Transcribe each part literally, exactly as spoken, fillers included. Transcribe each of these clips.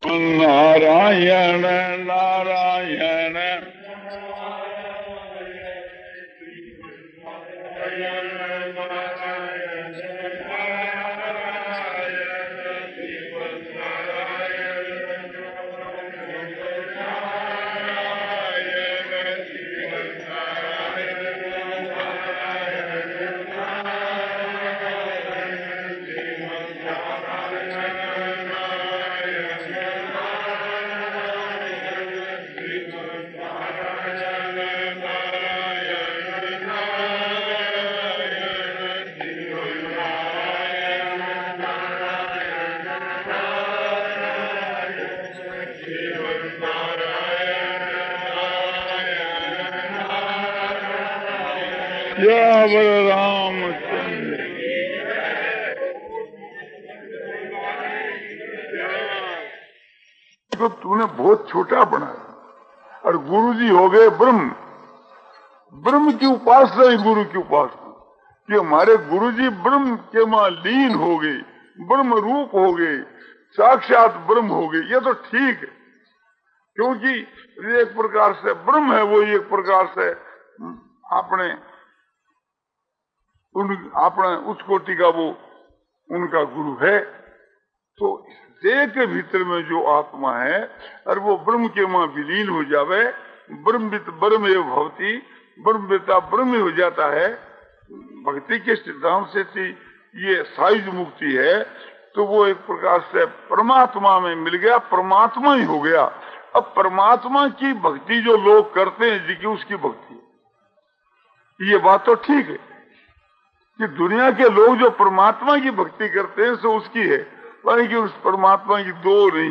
नारायण नारायण जय रामचंद्र। तो तूने बहुत छोटा बनाया और गुरुजी हो गए ब्रह्म। ब्रह्म की उपासना ही गुरु की उपासना कि हमारे गुरुजी ब्रह्म के मां लीन हो गए, ब्रह्म रूप हो गए, साक्षात ब्रह्म हो गए। ये तो ठीक है, क्योंकि एक प्रकार से ब्रह्म है, वो एक प्रकार से अपने उन अपने उस कोटि का वो उनका गुरु है। तो देह के भीतर में जो आत्मा है और वो ब्रह्म के मां विलीन हो जावे, ब्रह्मवित ब्रह्म एव भवति, ब्रह्मविता ब्रह्म हो जाता है। भक्ति के सिद्धांत से थी ये साइज मुक्ति है, तो वो एक प्रकार से परमात्मा में मिल गया, परमात्मा ही हो गया। अब परमात्मा की भक्ति जो लोग करते हैं जी की उसकी भक्ति, ये बात तो ठीक है कि दुनिया के लोग जो परमात्मा की भक्ति करते हैं सो उसकी है, कि उस परमात्मा की दो नहीं।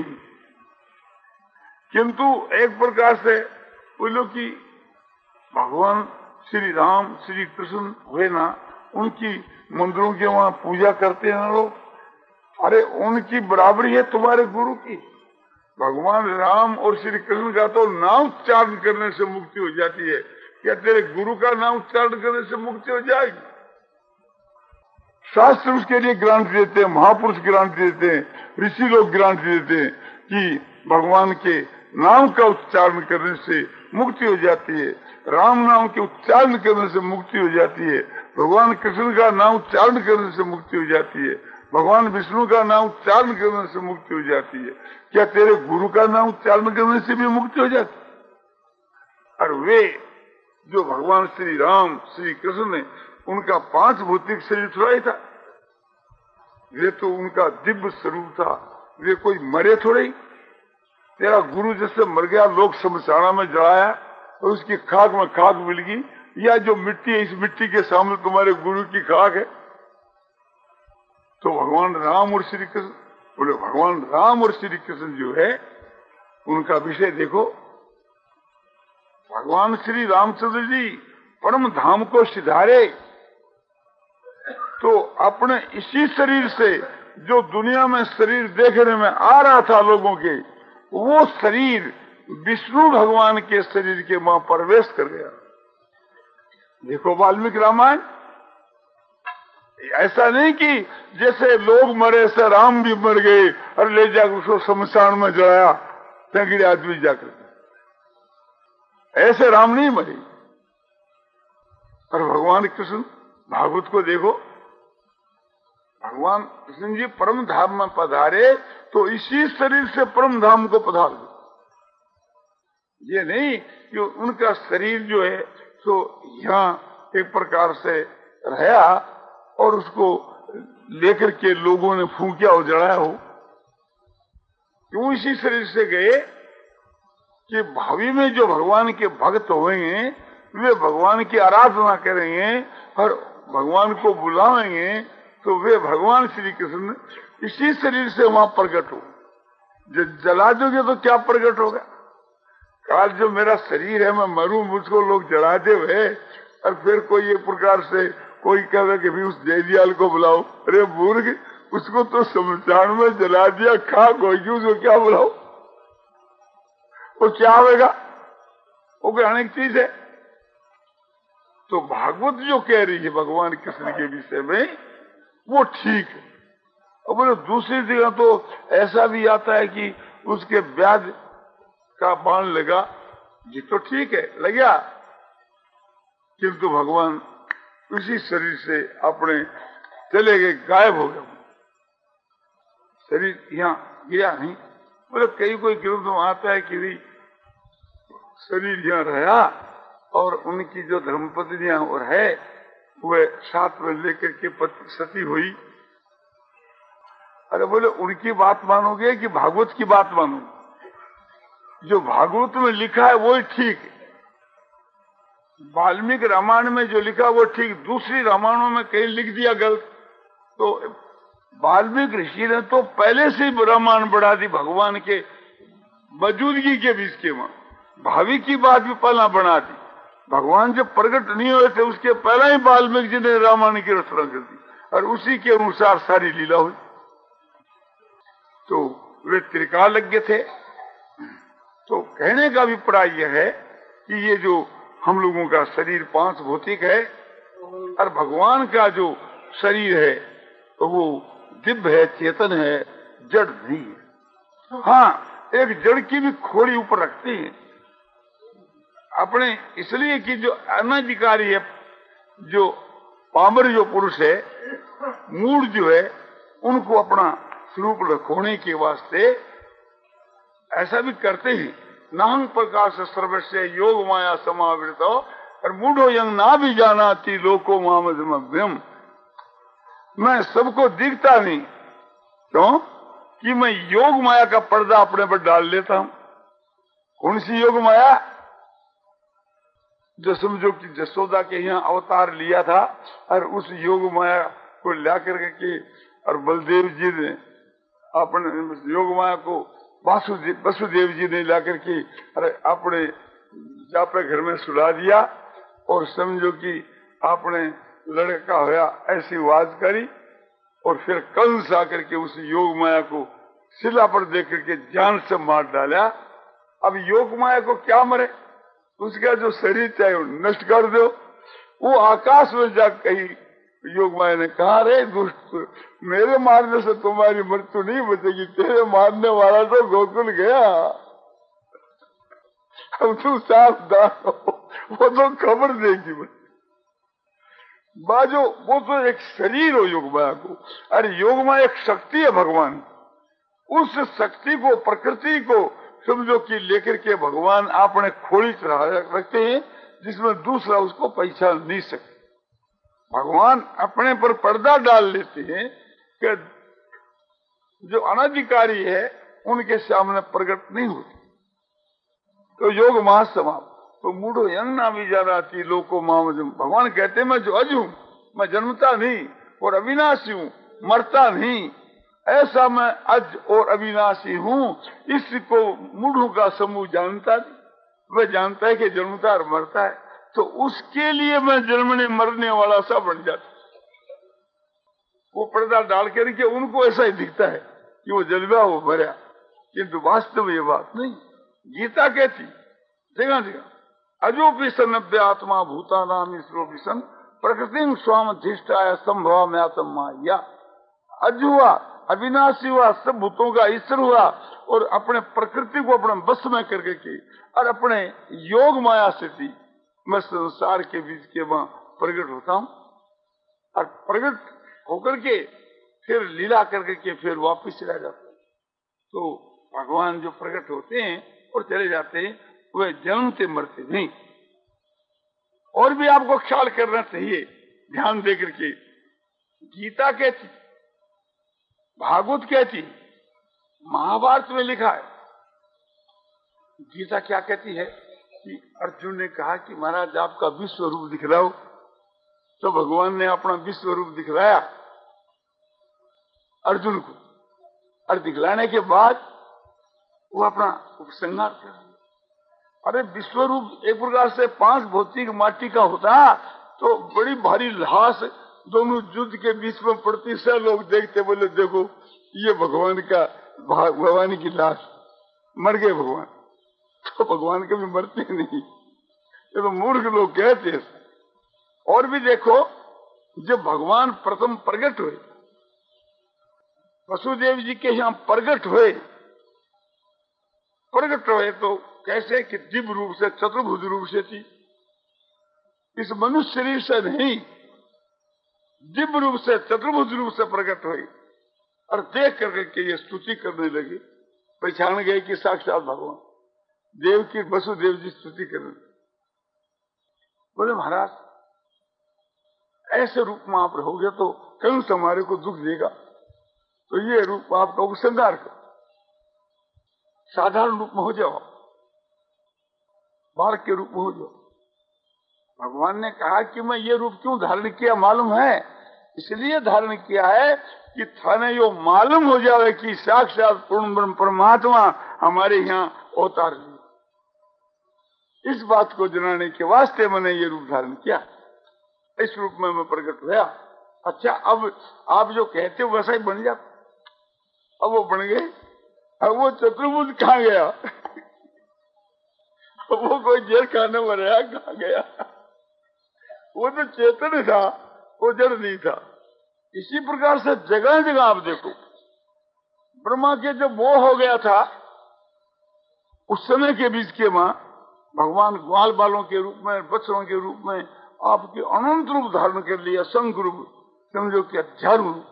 किंतु एक प्रकार से बोलो कि भगवान श्री राम श्री कृष्ण हुए ना, उनकी मंदिरों के वहां पूजा करते हैं ना लोग, अरे उनकी बराबरी है तुम्हारे गुरु की। भगवान राम और श्री कृष्ण का तो नाम उच्चारण करने से मुक्ति हो जाती है, क्या तेरे गुरु का नाम उच्चारण करने से मुक्ति हो जाएगी? शास्त्र उसके लिए ग्रांट देते हैं, महापुरुष ग्रांट देते हैं, ऋषि लोग ग्रांट देते हैं कि भगवान के नाम का उच्चारण करने से मुक्ति हो जाती है, राम नाम के उच्चारण करने से मुक्ति हो जाती है, भगवान कृष्ण का नाम उच्चारण करने से मुक्ति हो जाती है, भगवान विष्णु का नाम उच्चारण करने से मुक्ति हो जाती है। क्या तेरे गुरु का नाम उच्चारण करने से भी मुक्ति हो जाती है? और वे जो भगवान श्री राम श्री कृष्ण ने, उनका पांच भौतिक शरीर थोड़ा ही था, वे तो उनका दिव्य स्वरूप था, वे कोई मरे थोड़े ही। तेरा गुरु जैसे मर गया, लोग शमशाना में जलाया और उसकी खाक में खाक मिल गई, या जो मिट्टी है इस मिट्टी के सामने तुम्हारे गुरु की खाक है। तो भगवान राम और श्री कृष्ण बोले, भगवान राम और श्री कृष्ण जो है उनका विषय देखो। भगवान श्री रामचंद्र जी परम धाम को सिधारे तो अपने इसी शरीर से जो दुनिया में शरीर देखने में आ रहा था लोगों के, वो शरीर विष्णु भगवान के शरीर के मां प्रवेश कर गया। देखो वाल्मीकि रामायण, ऐसा नहीं कि जैसे लोग मरे ऐसे राम भी मर गए और ले जाकर उसको शमशान में जलाया तंगड़ी आदमी जाकर, ऐसे राम नहीं मरे। और भगवान कृष्ण भागवत को देखो, भगवान कृष्ण जी परम धाम में पधारे तो इसी शरीर से परम धाम को पधार गए। ये नहीं कि उनका शरीर जो है तो यहाँ एक प्रकार से रहा और उसको लेकर के लोगों ने फूंकिया और जलाया हो। क्यों इसी शरीर से गए कि भावी में जो भगवान के भक्त होंगे वे भगवान की आराधना करेंगे और भगवान को बुलाएंगे, तो वे भगवान श्री कृष्ण इसी शरीर से वहां प्रकट हो। जब जला दोगे तो क्या प्रकट होगा? काल जो मेरा शरीर है मैं मरूं, मुझको लोग जला दे हुए और फिर कोई एक प्रकार से कोई कहे कि भी उस जयदयाल को बुलाओ, अरे मूर्ख, उसको तो शमशान में जला दिया, खाक होगी, उसको क्या बुलाओ? वो क्या होगा? वो कोई अनेक चीज है। तो भागवत जो कह रही है भगवान कृष्ण के विषय में वो ठीक है। और बोले दूसरी जगह तो ऐसा भी आता है कि उसके ब्याज का बाण लगा, ये तो ठीक है लग गया, किंतु भगवान उसी शरीर से अपने चले गए, गायब हो गए, शरीर यहाँ गया नहीं। मतलब कई कोई ग्रंथ में आता है कि भाई शरीर यहाँ रहा और उनकी जो धर्मपत्नियां और है वे साथ में लेकर के पति सती हुई। अरे बोले उनकी बात मानोगे कि भागवत की बात मानोगे? जो भागवत में लिखा है वो ठीक है, वाल्मीकि रामायण में जो लिखा वो ठीक, दूसरी रामायणों में कहीं लिख दिया गलत। तो वाल्मीकि ऋषि ने तो पहले से ही रामायण बढ़ा दी भगवान के मौजूदगी के बीच के वहां, भावी की बात भी पहला बना दी। भगवान जब प्रकट नहीं हुए थे उसके पहले ही वाल्मीकि जी ने रामायण की रचना कर दी और उसी के अनुसार सारी लीला हुई। तो वे त्रिकालज्ञ थे। तो कहने का अभिप्राय यह है कि ये जो हम लोगों का शरीर पांच भौतिक है और भगवान का जो शरीर है तो वो दिव्य है, चेतन है, जड़ नहीं है। हाँ, एक जड़ की भी खोड़ी ऊपर रखते हैं अपने, इसलिए कि जो अनधिकारी है, जो पामर जो पुरुष है, मूड जो है, उनको अपना स्वरूप रखोने के वास्ते ऐसा भी करते हैं। नाहं प्रकाश सर्वस्य योग माया समावृत और मूढ़ो यंग ना भी जानाती लोको मामजमभ्यम। मैं सबको दिखता नहीं, क्यों? कि मैं योग माया का पर्दा अपने पर डाल लेता हूं। कौन सी योग माया? जो समझो कि जसोदा के यहाँ अवतार लिया था और उस योग माया को ला करके और बलदेव जी ने अपने योग माया को वासुदेव वसुदेव जी ने ला करके अरे अपने जापे घर में सुला दिया और समझो कि आपने लड़का होया ऐसी आवाज करी और फिर कंस आकर के उस योग माया को शिला पर दे करके जान से मार डाला। अब योग माया को क्या मरे, उसका जो शरीर चाहे वो नष्ट कर दो। वो आकाश में जा कही योग माया ने कहा, रे दुष्ट, मेरे मारने से तुम्हारी मृत्यु नहीं बचेगी, तेरे मारने वाला तो गोकुल गया, अब तू सावधान हो, वो तो खबर देगी। बाजो वो तो एक शरीर हो योग माया को, अरे योग माया एक शक्ति है भगवान, उस शक्ति को, प्रकृति को समझो कि लेकर के भगवान अपने खोली चढ़ा रखते हैं जिसमें दूसरा उसको पहचान नहीं सकते। भगवान अपने पर पर्दा डाल लेते हैं कि जो अनधिकारी है उनके सामने प्रकट नहीं होती। तो योग महासमाप्त। तो मूढ़ो यंग ना भी जाना थी लोको मामजम। भगवान कहते मैं जो अज हूं, मैं जन्मता नहीं और अविनाशी हूं, मरता नहीं, ऐसा मैं अज और अविनाशी हूं। इसको मूढ़ों का समूह जानता नहीं, वह जानता है कि जन्मता और मरता है, तो उसके लिए मैं जन्मने मरने वाला सा बन जाता। वो पर्दा डाल करके उनको ऐसा ही दिखता है कि वो जन्मा वो मरा, किंतु वास्तव ये बात नहीं। गीता कहती जगह जगह अजोपि सन्नभ्य आत्मा भूता नाम ईश्वरोपि सन प्रकृति स्वाम अधिष्ठाय संभव म्यातम माया। अज हुआ, अविनाशी हुआ, सब भूतों का ईश्वर हुआ और अपने प्रकृति को अपने बस में करके की और अपने योग माया से थी मैं संसार के बीच के वहां प्रकट होता हूं और प्रकट होकर के फिर लीला करके के फिर वापिस चला जाता। तो भगवान जो प्रकट होते हैं और चले जाते हैं वे जन्मते मरते नहीं। और भी आपको ख्याल करना चाहिए, ध्यान दे करके। गीता कहती, भागवत कहती, महाभारत में लिखा है। गीता क्या कहती है कि अर्जुन ने कहा कि महाराज आपका विश्व रूप दिखलाओ, तो भगवान ने अपना विश्व रूप दिखलाया अर्जुन को और दिखलाने के बाद वो अपना उपसंहार कर दिया। अरे विश्व रूप एक प्रकार से पांच भौतिक माटी का होता तो बड़ी भारी लाश दोनों युद्ध के बीच में पड़ती, से लोग देखते, बोले देखो ये भगवान का, भगवान की लाश, मर गए भगवान। तो भगवान कभी मरते नहीं, ये तो मूर्ख लोग कहते हैं। और भी देखो, जब भगवान प्रथम प्रकट हुए, वसुदेव जी के यहाँ प्रकट हुए, प्रकट हुए तो कैसे कि दिव्य रूप से, चतुर्भुज रूप से थी, इस मनुष्य शरीर से नहीं, दिव्य रूप से, चतुर्भुज रूप से प्रकट हुई और देख करके के ये स्तुति करने लगी। पहचान गए कि साक्षात भगवान देव की वसुदेव जी स्तुति करने लगे। बोले महाराज ऐसे रूप में आप रहोगे तो कहीं से हमारे को दुख देगा, तो ये रूप आपका उपसंहार करो, साधारण रूप में हो जाओ, बालक के रूप में हो जाओ। भगवान ने कहा कि मैं ये रूप क्यों धारण किया मालूम है? इसलिए धारण किया है कि थाने यो मालूम हो जाए कि साक्षात पूर्ण ब्रह्म परमात्मा हमारे यहाँ अवतार है। इस बात को जनाने के वास्ते मैंने ये रूप धारण किया, इस रूप में मैं प्रकट हुआ। अच्छा, अब आप जो कहते हो वैसा ही बन जा। अब वो बन गए। अब वो चतुर्भुज कहाँ गया? वो कोई जेल खाने में रहा, कहाँ गया? वो तो चेतन था, वो जड़ नहीं था। इसी प्रकार से जगह जगह आप देखो, ब्रह्मा के जो मोह हो गया था उस समय के बीच के मां भगवान ग्वाल बालों के रूप में, बच्चों के रूप में आपके अनंत रूप धारण कर लिया, संघ रूप, समझो कि हजार रूप।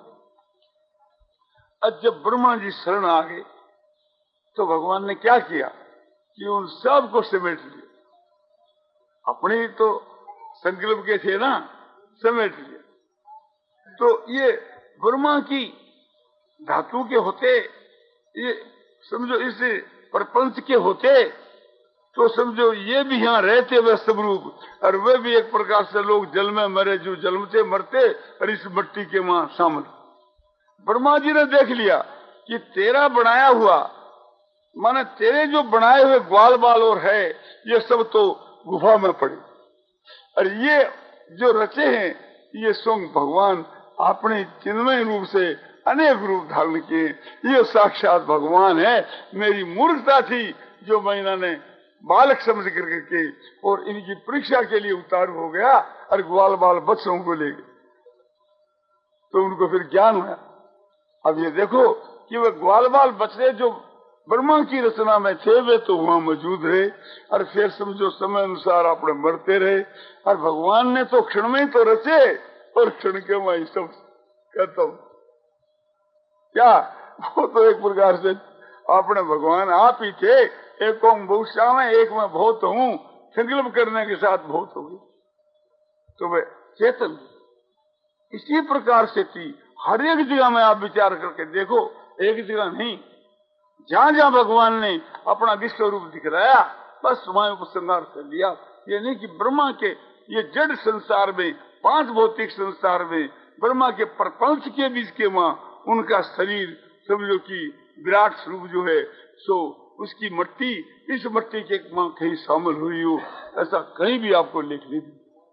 अब जब ब्रह्मा जी शरण आ गए तो भगवान ने क्या किया कि उन सब को समेट लिया। अपने तो संकल्प के थे ना, समेट लिया। तो ये ब्रह्मा की धातु के होते, ये समझो इस प्रपंच के होते, तो समझो ये भी यहाँ रहते वे सब रूप, और वे भी एक प्रकार से लोग जल में मरे, जो जलमते मरते, और इस मिट्टी के वहां शामिल। ब्रह्मा जी ने देख लिया कि तेरा बनाया हुआ, माने तेरे जो बनाए हुए ग्वाल बाल और है, ये सब तो गुफा में पड़े, और ये जो रचे हैं ये स्वयं भगवान अपने चिन्मय रूप से अनेक रूप धारण किए। ये साक्षात भगवान है। मेरी मूर्खता थी जो मैं इन्होंने बालक समझ करके के और इनकी परीक्षा के लिए उतार हो गया और ग्वाल बाल बच्चों को ले गए, तो उनको फिर ज्ञान हुआ। अब ये देखो कि वे ग्वाल बाल बच्चे जो ब्रह्मा की रचना में थे वे तो वहां मौजूद रहे, और फिर समझो समय अनुसार अपने मरते रहे, और भगवान ने तो क्षण में तो रचे और क्षण के वही सब कहता हूं क्या, वो तो एक प्रकार से अपने भगवान आप ही थे। एक ओम बहुश्याम है, एक मैं बहुत हूँ, संकल्प करने के साथ बहुत होगी, तो वे चेतन इसी प्रकार से थी। हर एक जगह में आप विचार करके देखो, एक जगह नहीं, जहां जहां भगवान ने अपना विश्व रूप दिखलाया बस वहां को संहार कर दिया। ये नहीं कि ब्रह्मा के ये जड़ संसार में, पांच भौतिक संसार में, ब्रह्मा के प्रपंच के बीच के वहां उनका शरीर समझो कि विराट स्वरूप जो है सो उसकी मट्टी इस मट्टी के वहां कहीं शामिल हुई हो, ऐसा कहीं भी आपको लिख नहीं।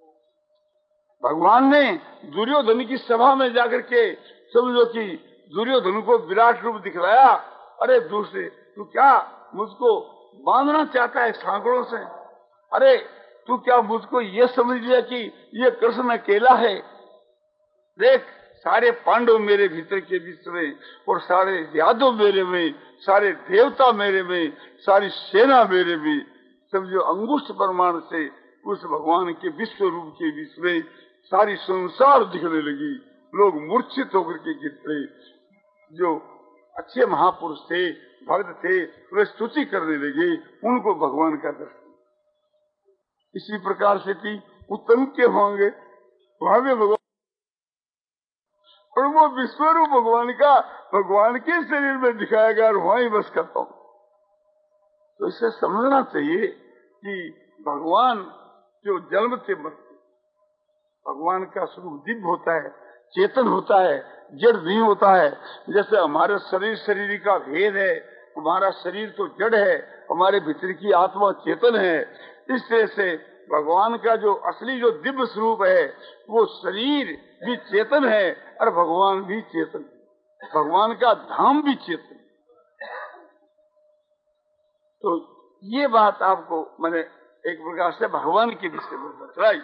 भगवान ने दुर्योधन की सभा में जाकर के समझो कि दुर्योधन को विराट रूप दिखलाया। अरे दूसरे तू क्या मुझको बांधना चाहता है सांकड़ों से? अरे तू क्या मुझको ये समझ लिया कि ये कृष्ण अकेला है? देख सारे पांडव मेरे भीतर के बीच में, और सारे यादव मेरे में, सारे देवता मेरे में, सारी सेना मेरे में, समझो अंगुष्ठ प्रमाण से उस भगवान के विश्व रूप के बीच में सारी संसार दिखने लगी। लोग मूर्छित होकर के गिर पड़े। जो अच्छे महापुरुष थे, भक्त थे, वे स्तुति करने लगे, उनको भगवान का दर्शन। इसी प्रकार से कि उत्तम के होंगे वहां भी भगवान, और वो विश्वरूप भगवान का भगवान के शरीर में दिखाया गया और वहां ही बस करता हूं। तो इसे समझना चाहिए कि भगवान जो जन्म से मरते, भगवान का स्वरूप दिव्य होता है, चेतन होता है, जड़ नहीं होता है। जैसे हमारे शरीर शरीर का भेद है, हमारा शरीर तो जड़ है, हमारे भीतर की आत्मा चेतन है। इस तरह से भगवान का जो असली जो दिव्य स्वरूप है वो शरीर भी चेतन है और भगवान भी चेतन, भगवान का धाम भी चेतन। तो ये बात आपको मैंने एक प्रकार से भगवान के विषय में बतलाई।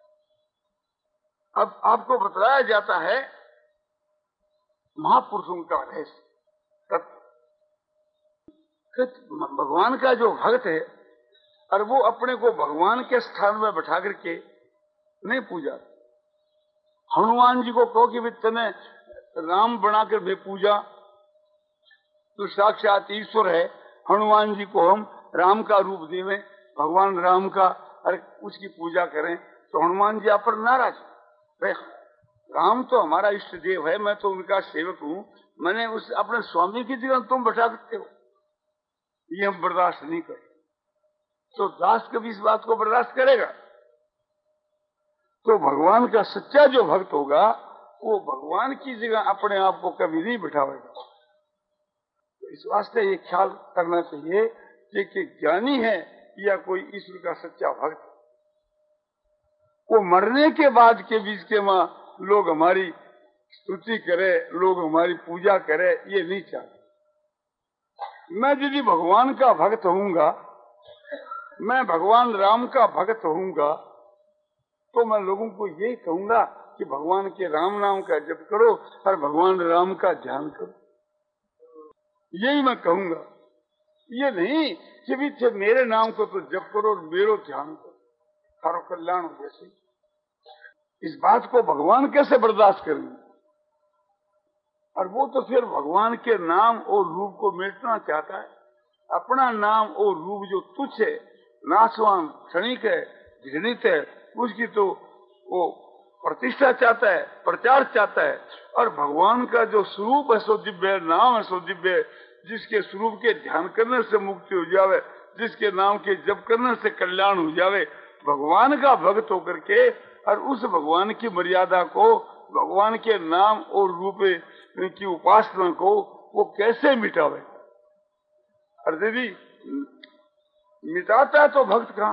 अब आपको बतलाया जाता है महापुरुषों का रहस्य। भगवान का जो भक्त है और वो अपने को भगवान के स्थान में बैठा करके नहीं पूजा। हनुमान जी को कहो कि तने राम बनाकर भी पूजा, तो साक्षात ईश्वर है। हनुमान जी को हम राम का रूप देवें, भगवान राम का, और उसकी पूजा करें, तो हनुमान जी आप पर नाराज। भाई राम तो हमारा इष्ट देव है, मैं तो उनका सेवक हूँ, मैंने उस अपने स्वामी की जगह तुम बैठा सकते हो, ये हम बर्दाश्त नहीं कर। तो दास कभी इस बात को बर्दाश्त करेगा? तो भगवान का सच्चा जो भक्त होगा वो भगवान की जगह अपने आप को कभी नहीं बिठावेगा। तो इस वास्ते ये ख्याल करना चाहिए कि ज्ञानी है या कोई ईश्वर का सच्चा भक्त, वो मरने के बाद के बीच के मां लोग हमारी स्तुति करे, लोग हमारी पूजा करे, ये नहीं चाहते। मैं यदि भगवान का भक्त होऊंगा, मैं भगवान राम का भक्त होऊंगा, तो मैं लोगों को यही कहूंगा कि भगवान के राम नाम का जप करो और भगवान राम का ध्यान करो, यही मैं कहूंगा। ये नहीं कि भी मेरे नाम को तो जप करो और मेरो ध्यान करो, सारो कल्याण हो जैसे। इस बात को भगवान कैसे बर्दाश्त करेंगे? और वो तो फिर भगवान के नाम और रूप को मिटना चाहता है। अपना नाम और रूप जो तुच्छ है, नाशवान, क्षणिक है, घृणित है, उसकी तो वो प्रतिष्ठा चाहता है, प्रचार चाहता है। और भगवान का जो स्वरूप है सो दिव्य, नाम है सो दिव्य, जिसके स्वरूप के ध्यान करने से मुक्ति हो जावे, जिसके नाम के जप करने से कल्याण हो जावे, भगवान का भक्त होकर के और उस भगवान की मर्यादा को, भगवान के नाम और रूप की उपासना को वो कैसे मिटावे? और यदि मिटाता है तो भक्त कहाँ?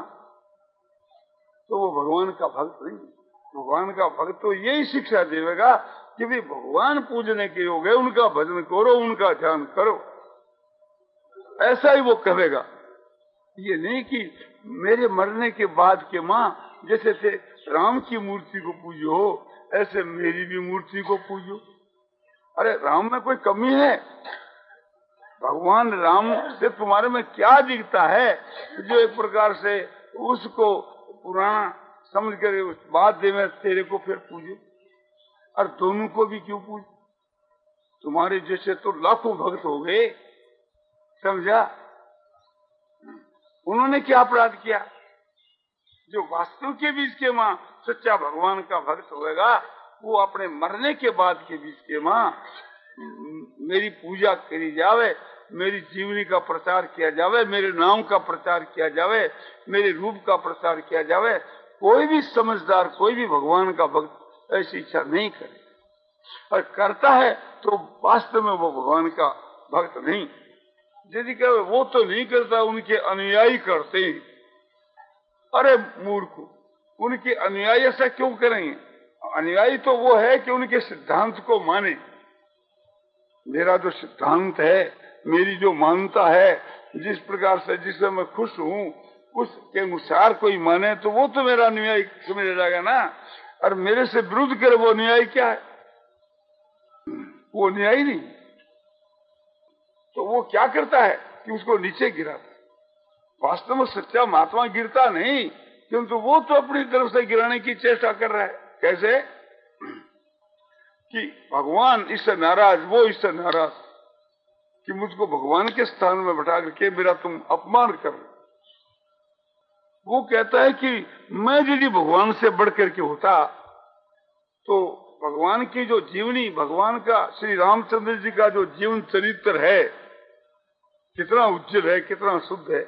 तो वो भगवान का भक्त नहीं। भगवान का भक्त तो यही शिक्षा देगा कि भी भगवान पूजने के योग है, उनका भजन करो, उनका ध्यान करो, ऐसा ही वो कहेगा। ये नहीं कि मेरे मरने के बाद के माँ जैसे थे राम की मूर्ति को पूजो, ऐसे मेरी भी मूर्ति को पूजो। अरे राम में कोई कमी है? भगवान राम से तुम्हारे में क्या दिखता है जो एक प्रकार से उसको पुराना समझ कर उस बात दे में तेरे को फिर पूजे? और दोनों को भी क्यों पूजे? तुम्हारे जैसे तो लाखों भक्त हो गए, समझा? उन्होंने क्या अपराध किया? जो वास्तव के बीच के माँ सच्चा भगवान का भक्त होगा, वो अपने मरने के बाद के बीच के माँ मेरी पूजा करी जावे, मेरी जीवनी का प्रचार किया जावे, मेरे नाम का प्रचार किया जावे, मेरे रूप का प्रचार किया जावे। कोई भी समझदार, कोई भी भगवान का भक्त ऐसी इच्छा नहीं करे, और करता है तो वास्तव में वो भगवान का भक्त नहीं। यदि कहे वो तो नहीं करता, उनके अनुयायी करते हैं। अरे मूर्ख, उनके अनुयायी ऐसा क्यों करेंगे? अनुयायी तो वो है कि उनके सिद्धांत को माने। मेरा जो सिद्धांत है, मेरी जो मानता है, जिस प्रकार से जिससे मैं खुश हूँ उसके अनुसार कोई माने तो वो तो मेरा अनुयायी समझ जाएगा ना। और मेरे से विरुद्ध करे वो अनुयायी क्या है? वो अनुयायी नहीं। तो वो क्या करता है कि उसको नीचे गिराता है। वास्तव में सच्चा महात्मा गिरता नहीं, किंतु वो तो अपनी तरफ से गिराने की चेष्टा कर रहा है। कैसे? कि भगवान इससे नाराज, वो इससे नाराज कि मुझको भगवान के स्थान में बैठा करके मेरा तुम अपमान कर रहे। वो कहता है कि मैं यदि भगवान से बढ़ करके होता तो भगवान की जो जीवनी, भगवान का, श्री रामचंद्र जी का जो जीवन चरित्र है, कितना उज्जवल है, कितना शुद्ध है।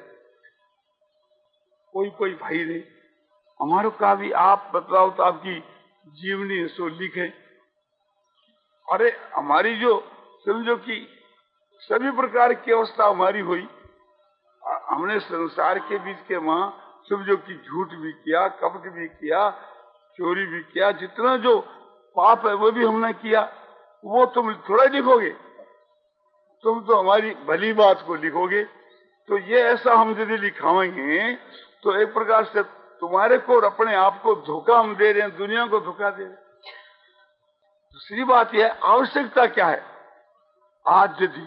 कोई कोई भाई नहीं, हमारे का भी आप बतलाओ तो आपकी जीवनी सो लिखे। अरे हमारी जो समझो कि सभी प्रकार की अवस्था हमारी हुई, हमने संसार के बीच के वहां समझो कि झूठ भी किया, कपट भी किया, चोरी भी किया, जितना जो पाप है वो भी हमने किया। वो तुम थोड़ा लिखोगे, तुम तो हमारी भली बात को लिखोगे। तो ये ऐसा हम यदि लिखाएंगे तो एक प्रकार से तुम्हारे को और अपने आप को धोखा हम दे रहे हैं, दुनिया को धोखा दे रहे हैं। दूसरी बात यह, आवश्यकता क्या है? आज यदि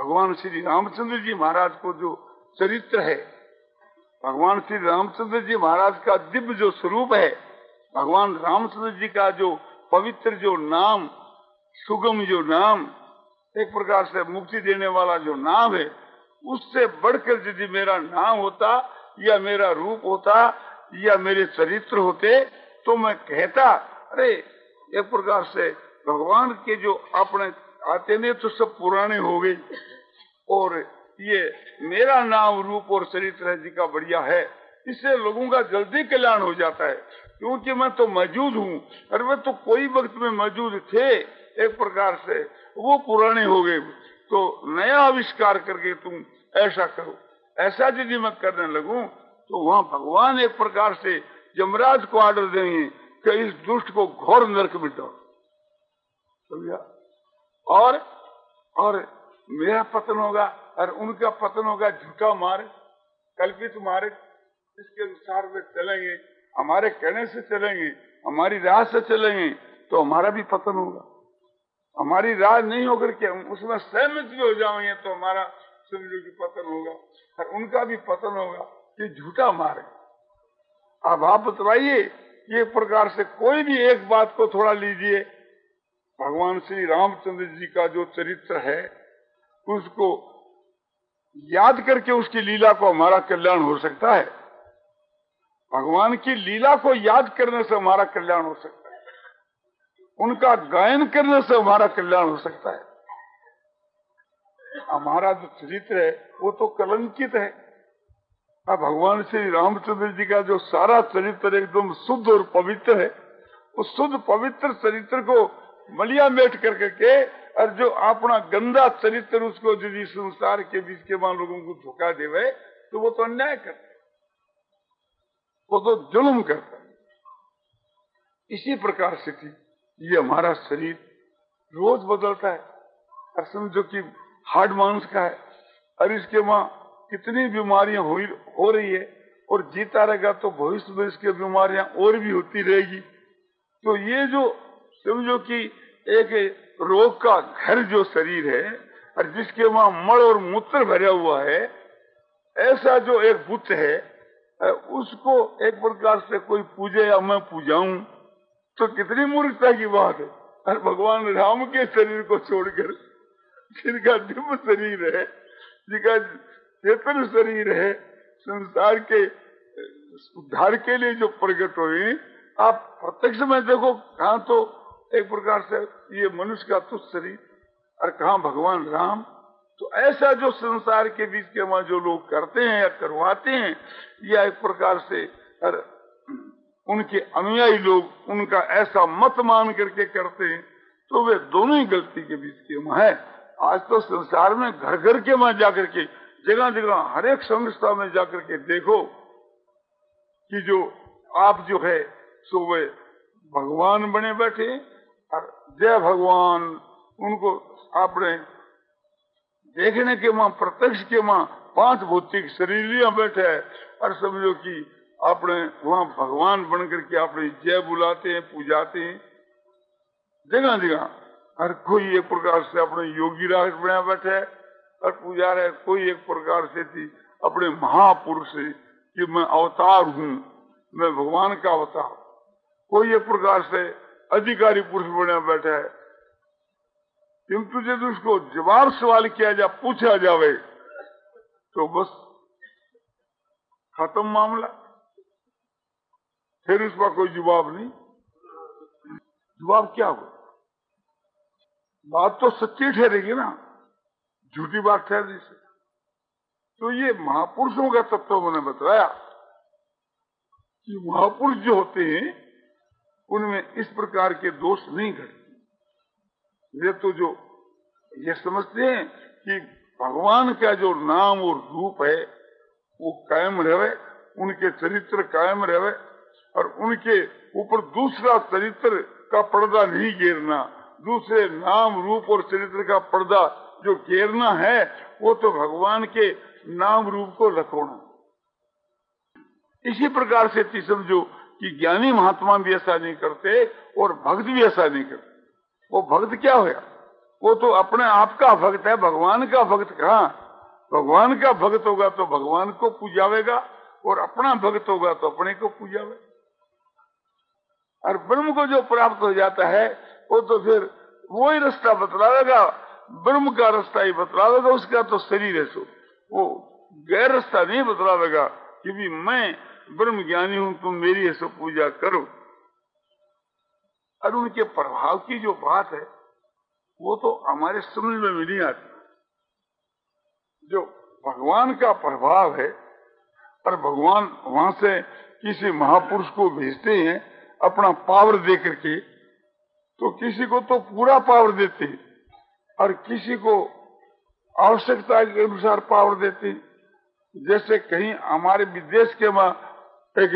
भगवान श्री रामचंद्र जी महाराज को जो चरित्र है, भगवान श्री रामचंद्र जी महाराज का दिव्य जो स्वरूप है, भगवान रामचंद्र जी का जो पवित्र जो नाम, सुगम जो नाम, एक प्रकार से मुक्ति देने वाला जो नाम है, उससे बढ़कर यदि मेरा नाम होता या मेरा रूप होता या मेरे चरित्र होते तो मैं कहता, अरे एक प्रकार से भगवान के जो अपने आते ने तो सब पुराने हो गए और ये मेरा नाम रूप और चरित्र जी का बढ़िया है, इससे लोगों का जल्दी कल्याण हो जाता है, क्योंकि मैं तो मौजूद हूँ। अरे वे तो कोई वक्त में मौजूद थे, एक प्रकार से वो पुराने हो गए, तो नया आविष्कार करके तुम ऐसा करो। ऐसा यदि मैं करने लगूं तो वहाँ भगवान एक प्रकार से यमराज को आर्डर देंगे कि इस दुष्ट को घोर नरक में डालो, समझा? और और मेरा पतन होगा और उनका पतन होगा झूठा मार्ग, कल्पित मार्ग, इसके अनुसार वे चलेंगे, हमारे कहने से चलेंगे, हमारी राह से चलेंगे तो हमारा भी पतन होगा। हमारी राह नहीं होकर के हम उसमें सहमत भी हो जाएंगे तो हमारा समझो कि पतन होगा और उनका भी पतन होगा। ये झूठा मार्ग। अब आप बतलाइए, ये प्रकार से कोई भी एक बात को थोड़ा लीजिए, भगवान श्री रामचंद्र जी का जो चरित्र है उसको याद करके उसकी लीला को हमारा कल्याण हो सकता है। भगवान की लीला को याद करने से हमारा कल्याण हो सकता है, उनका गायन करने से हमारा कल्याण हो सकता है। हमारा जो चरित्र है वो तो कलंकित है। अब भगवान श्री रामचंद्र जी का जो सारा चरित्र एकदम शुद्ध और पवित्र है, उस शुद्ध पवित्र चरित्र को मलिया मेट कर करके और जो अपना गंदा चरित्र उसको यदि संसार के बीच के मान लोगों को धोखा देवे तो वो तो अन्याय करता है, वो तो जुल्म करता है। इसी प्रकार से थी ये हमारा शरीर रोज बदलता है और समझो कि हार्ड मांस का है और इसके वहां कितनी बीमारियां हो, हो रही है और जीता रहेगा तो भविष्य में इसकी बीमारियां और भी होती रहेगी। तो ये जो समझो कि एक रोग का घर जो शरीर है और जिसके वहां मल और मूत्र भरा हुआ है, ऐसा जो एक बुत है उसको एक प्रकार से कोई पूजे या मैं पूजाऊं तो कितनी मूर्खता की बात है। और भगवान राम के शरीर को छोड़कर जिनका दिव्य शरीर है, जिनका चेतन शरीर है, संसार के उद्धार के लिए जो प्रकट हुए, आप प्रत्यक्ष में देखो कहाँ तो एक प्रकार से ये मनुष्य का तुच्छ शरीर और कहाँ भगवान राम। तो ऐसा जो संसार के बीच के वहां जो लोग करते हैं या करवाते हैं या एक प्रकार से और उनके अनुयायी लोग उनका ऐसा मत मान करके करते हैं, तो वे दोनों ही गलती के बीच के वहां है। आज तो संसार में घर घर के वहां जाकर के जगह जगह हर एक संस्था में जाकर के देखो कि जो आप जो है सो वे भगवान बने बैठे और जय भगवान, उनको आपने देखने के वहां प्रत्यक्ष के वहां पांच भौतिक शरीर लिया बैठे है और समझो कि आपने वहां भगवान बन करके आपने जय बुलाते हैं, पूजाते हैं जगह जगह। हर कोई एक प्रकार से अपने योगी राज बना बैठे है और पूजा रहे, कोई एक प्रकार से थी अपने महापुरुष से कि मैं अवतार हूँ, मैं भगवान का अवतार। कोई एक प्रकार से अधिकारी पुरुष बना बैठा है, किंतु यदि उसको जवाब सवाल किया जा पूछा जावे तो बस खत्म मामला, फिर उसका कोई जवाब नहीं। जवाब क्या हो? बात तो सच्ची ठहरेगी ना, झूठी बात ठहर नहीं सकती। तो ये महापुरुषों का तत्व मैंने बताया कि महापुरुष जो होते हैं उनमें इस प्रकार के दोष नहीं घटते। ये तो जो ये समझते हैं कि भगवान का जो नाम और रूप है वो कायम रहे, उनके चरित्र कायम रहे और उनके ऊपर दूसरा चरित्र का पर्दा नहीं घेरना, दूसरे नाम रूप और चरित्र का पर्दा जो घेरना है वो तो भगवान के नाम रूप को रखोना। इसी प्रकार से थी समझो कि ज्ञानी महात्मा भी ऐसा नहीं करते और भक्त भी ऐसा नहीं करते। वो भक्त क्या होया? वो तो अपने आप का भक्त है, भगवान का भक्त कहाँ। भगवान का भक्त होगा तो भगवान को पूजावेगा, और अपना भक्त होगा तो अपने को पूजावेगा। और ब्रह्म को जो प्राप्त हो जाता है वो तो फिर वो ही रास्ता बतलावेगा, ब्रह्म का रास्ता ही बतलावेगा। उसका तो शरीर है, सो वो गैर रास्ता नहीं बतलावेगा कि भी मैं ब्रह्म ज्ञानी हूं, तुम मेरी ऐसो पूजा करो। और उनके प्रभाव की जो बात है वो तो हमारे समझ में भी नहीं आती। जो भगवान का प्रभाव है, और भगवान वहां से किसी महापुरुष को भेजते हैं अपना पावर दे करके, तो किसी को तो पूरा पावर देते हैं और किसी को आवश्यकता के अनुसार पावर देते हैं। जैसे कहीं हमारे विदेश के वहां एक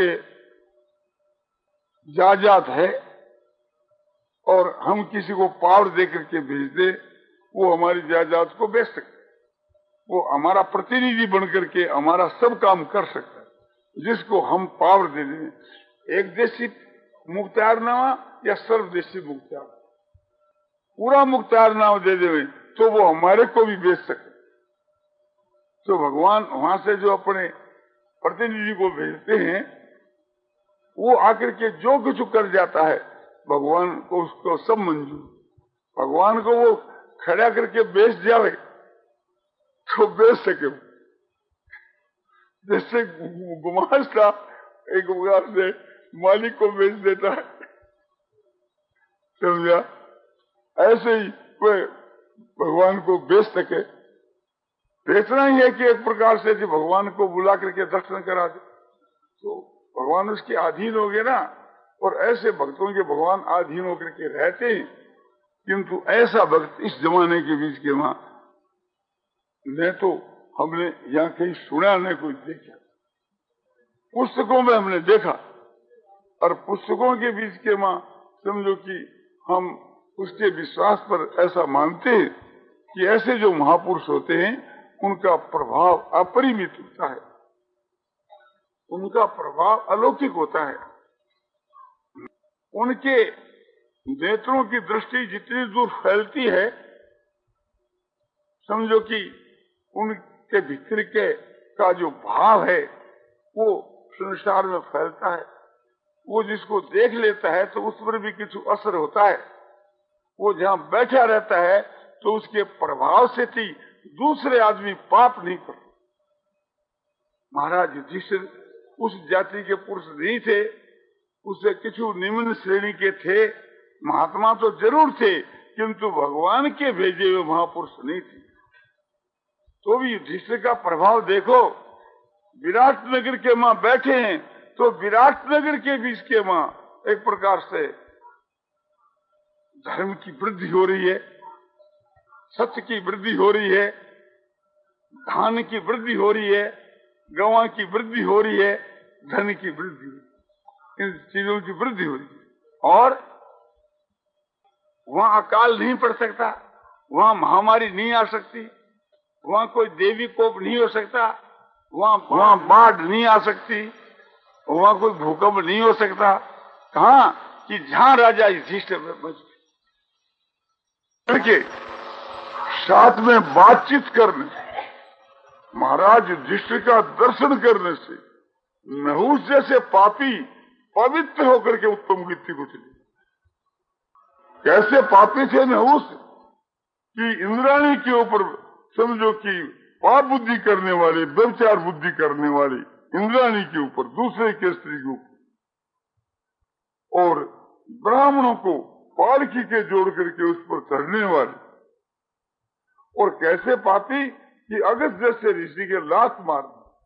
जायदाद है और हम किसी को पावर दे करके भेज दे, वो हमारी जायदाद को बेच सकते, वो हमारा प्रतिनिधि बन करके हमारा सब काम कर सकता है, जिसको हम पावर दे दें। एक देशी मुख्तियारनामा या सर्वदेशी मुख्तियार, पूरा मुख्तियारनामा दे दें तो वो हमारे को भी बेच सके। तो भगवान वहां से जो अपने प्रतिनिधि को भेजते हैं, वो आकर के जो कुछ कर जाता है भगवान को उसको सब मंजूर। भगवान को वो खड़ा करके बेच जावे तो बेच सके। जैसे गुमाश्ता एक प्रकार से मालिक को बेच देता है, समझा, ऐसे ही कोई भगवान को बेच सके। बेचना ही है कि एक प्रकार से कि भगवान को बुला करके दर्शन करा दे, तो भगवान उसके अधीन हो गए ना। और ऐसे भक्तों के भगवान अधीन होकर के रहते हैं, किंतु ऐसा भक्त इस जमाने के बीच के वहां न तो हमने यहाँ कहीं सुना न कोई देखा, पुस्तकों में हमने देखा। और पुस्तकों के बीच के वहां समझो कि हम उसके विश्वास पर ऐसा मानते हैं कि ऐसे जो महापुरुष होते हैं उनका प्रभाव अपरिमित होता है, उनका प्रभाव अलौकिक होता है। उनके नेत्रों की दृष्टि जितनी दूर फैलती है, समझो कि उनके भीतर के का जो भाव है वो संसार में फैलता है। वो जिसको देख लेता है तो उस पर भी कुछ असर होता है। वो जहाँ बैठा रहता है तो उसके प्रभाव से थी दूसरे आदमी पाप नहीं करते। महाराज युधिष्ठिर उस जाति के पुरुष नहीं थे, उससे कुछ निम्न श्रेणी के थे, महात्मा तो जरूर थे, किंतु भगवान के भेजे हुए महापुरुष नहीं थे। तो भी युधिष्ठिर का प्रभाव देखो, विराट नगर के मां बैठे हैं तो विराट नगर के बीच के मां एक प्रकार से धर्म की वृद्धि हो रही है, सत्य की वृद्धि हो रही है, धान की वृद्धि हो रही है, गवां की वृद्धि हो रही है, धन की वृद्धि, इन चीजों की वृद्धि हो रही है। और वहां अकाल नहीं पड़ सकता, वहां महामारी नहीं आ सकती, वहां कोई देवी कोप नहीं हो सकता, वहां वहां बाढ़ नहीं आ सकती, वहां कोई भूकंप नहीं हो सकता। कहा कि जहां राजा युधिष्ठिर बच के साथ में बातचीत करने, महाराज युधिष्ठिर का दर्शन करने से नहुस जैसे पापी पवित्र होकर के उत्तम गति को चले। कैसे पापी थे नहुस कि इंद्राणी के ऊपर समझो कि पाप बुद्धि करने वाले, व्यभिचार बुद्धि करने वाले इंद्राणी के ऊपर, दूसरे के स्त्री के ऊपर, और ब्राह्मणों को पालकी के जोड़ करके उस पर चढ़ने वाले। और कैसे पापी कि अगस्त जैसे ऋषि के लात मार,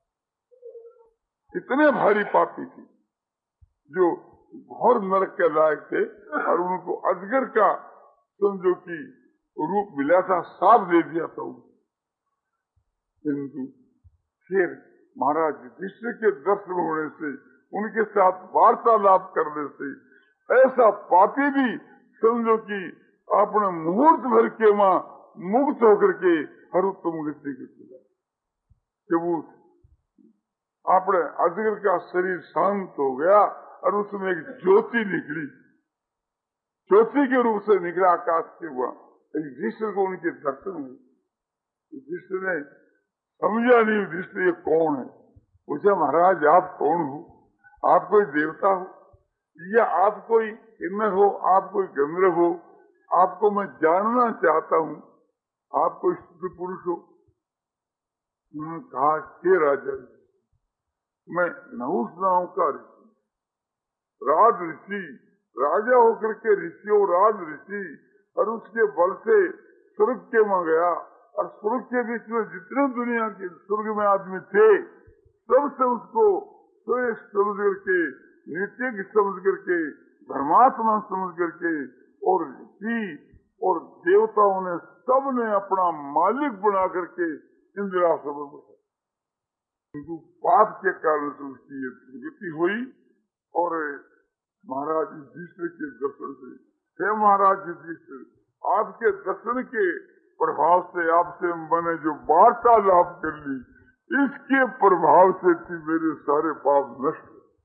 इतने भारी पापी थे जो घोर नरक के लायक थे। और उनको अजगर का समझो कि रूप मिला था, साफ दे दिया था उनको। किंतु फिर महाराज युधिष्ठिर के दर्शन होने से, उनके साथ वार्तालाप करने से ऐसा पापी भी समझो कि अपने मुहूर्त भर के मां मुक्त होकर के हर उत्तम गति को चला। जब वो अपने अजगर का शरीर शांत हो गया और उसमें एक ज्योति निकली, ज्योति के रूप से निकला आकाश के हुआ, युधिष्ठिर को उनके दर्शन हुए। युधिष्ठिर ने समझा नहीं युधिष्ठिर ये कौन है। पूछा महाराज आप कौन हो, आप कोई देवता हो या आप कोई किन्नर हो, आप कोई गंधर्व हो, आपको मैं जानना चाहता हूँ, आप कोई शुद्ध पुरुष हो। उन्होंने कहा हे राजा मैं नहुष नाम का ऋषि, राज ऋषि, राजा होकर के ऋषि और राज ऋषि, और उसके बल से स्वर्ग के में गया और स्वर्ग के बीच में जितने दुनिया के स्वर्ग में आदमी थे सबसे उसको श्रेष्ठ समझ करके, नित्य समझ करके, धर्मात्मा समझ करके और ऋषि और देवताओं ने सबने अपना मालिक बना करके इंद्रासन में बैठा। उनको पाप के कारण से उसकी ये दुर्गति हुई। और महाराज युधिष्ठिर के दर्शन से, हे महाराज युधिष्ठिर आपके दर्शन के प्रभाव से आपसे मैंने जो वार्तालाप कर ली, इसके प्रभाव से मेरे सारे पाप नष्ट।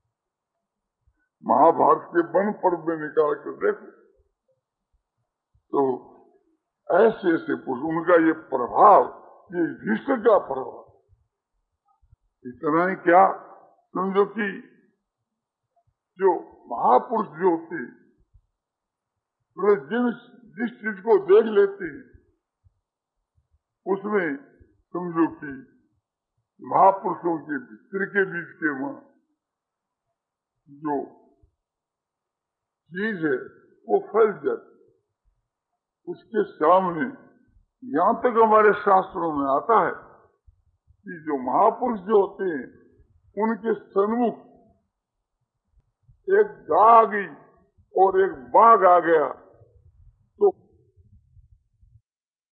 महाभारत के वन पर्व में निकाल कर देखो तो ऐसे ऐसे पुरुष, उनका ये प्रभाव, ये युधिष्ठिर का प्रभाव। इतना ही क्या, समझो कि जो महापुरुष जो होते जिन जिस चीज को देख लेते उसमें समझो कि महापुरुषों के भीतर के बीच के वहां जो चीज है वो फैल जाती। उसके सामने यहाँ तक हमारे शास्त्रों में आता है कि जो महापुरुष जो होते हैं उनके सन्मुख एक गाय आ गई और एक बाघ आ गया